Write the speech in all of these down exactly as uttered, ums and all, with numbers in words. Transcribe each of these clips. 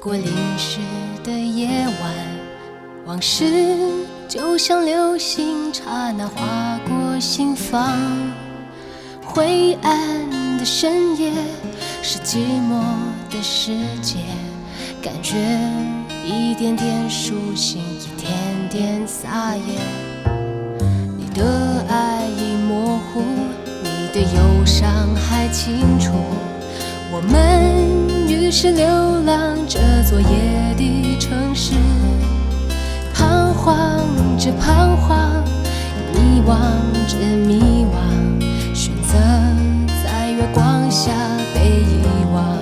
过淋湿的夜晚，往事就像流星，刹那划过心房。灰暗的深夜是寂寞的世界，感觉一点点苏醒，一点点撒野。你的爱已模糊，你的忧伤还清楚。我们于是流浪这座夜的城市，彷徨着彷徨，迷惘着迷惘，选择在月光下被遗忘。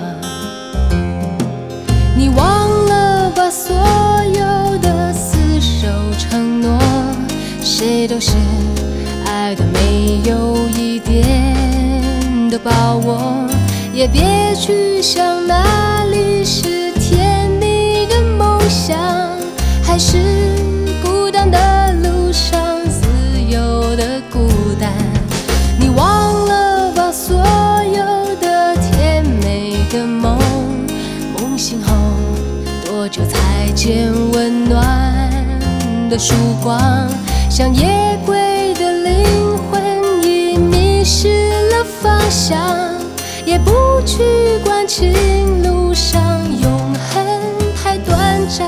你忘了把所有的厮守承诺，谁都是爱的没有一点的把握，也别去想哪里是甜蜜的梦想，还是孤单的路上自由的孤单。你忘了把所有的甜美的梦，梦醒后多久才见温暖的曙光？像夜归的灵魂已迷失了方向，也不去管情路上永恒太短暂。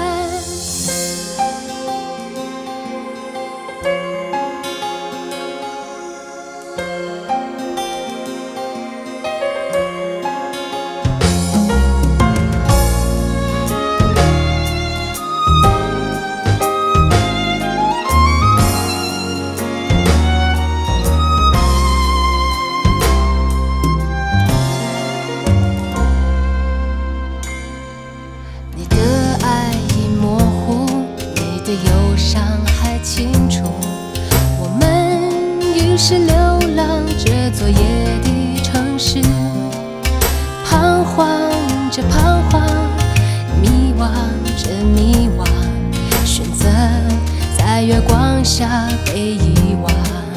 忧伤还清楚，我们于是流浪这座夜的城市，彷徨着彷徨，迷惘着迷惘，选择在月光下被遗忘。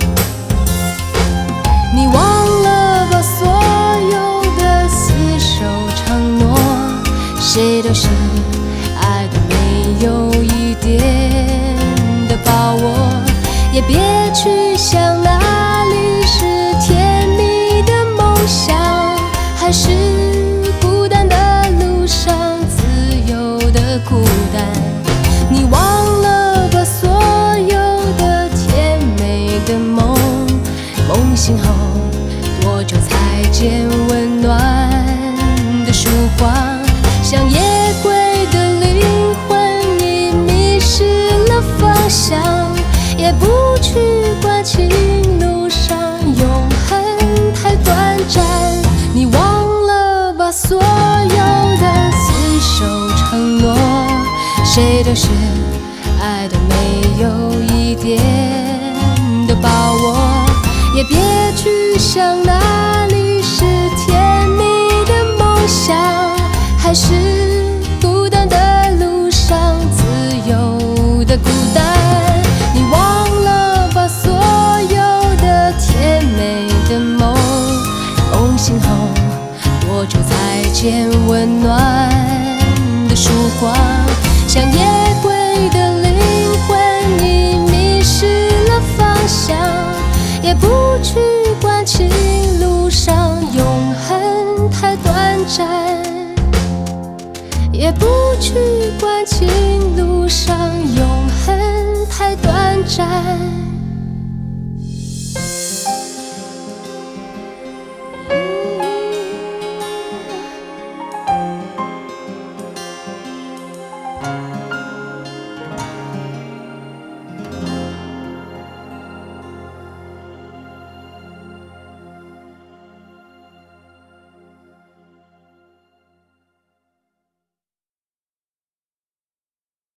你忘了把所有的厮守承诺，谁都是爱的没有一点的把握，也别去想哪里是甜蜜的梦想，还是孤单的路上自由的孤单。你忘了把所有的甜美的梦，梦醒后多久才见温暖的曙光？像夜归的灵魂已迷失了方向，也不去管情路上永恒太短暂。你忘了把所有的厮守承诺，谁都是爱的没有一点的把握，也别去想哪里是甜蜜的梦想，还是孤单的路上自由的孤单。你忘了把所有的甜美的梦，梦醒后多久才见温暖的曙光？像夜归的灵魂已迷失了方向，也不去管情路上永恒太短暂，也不去管情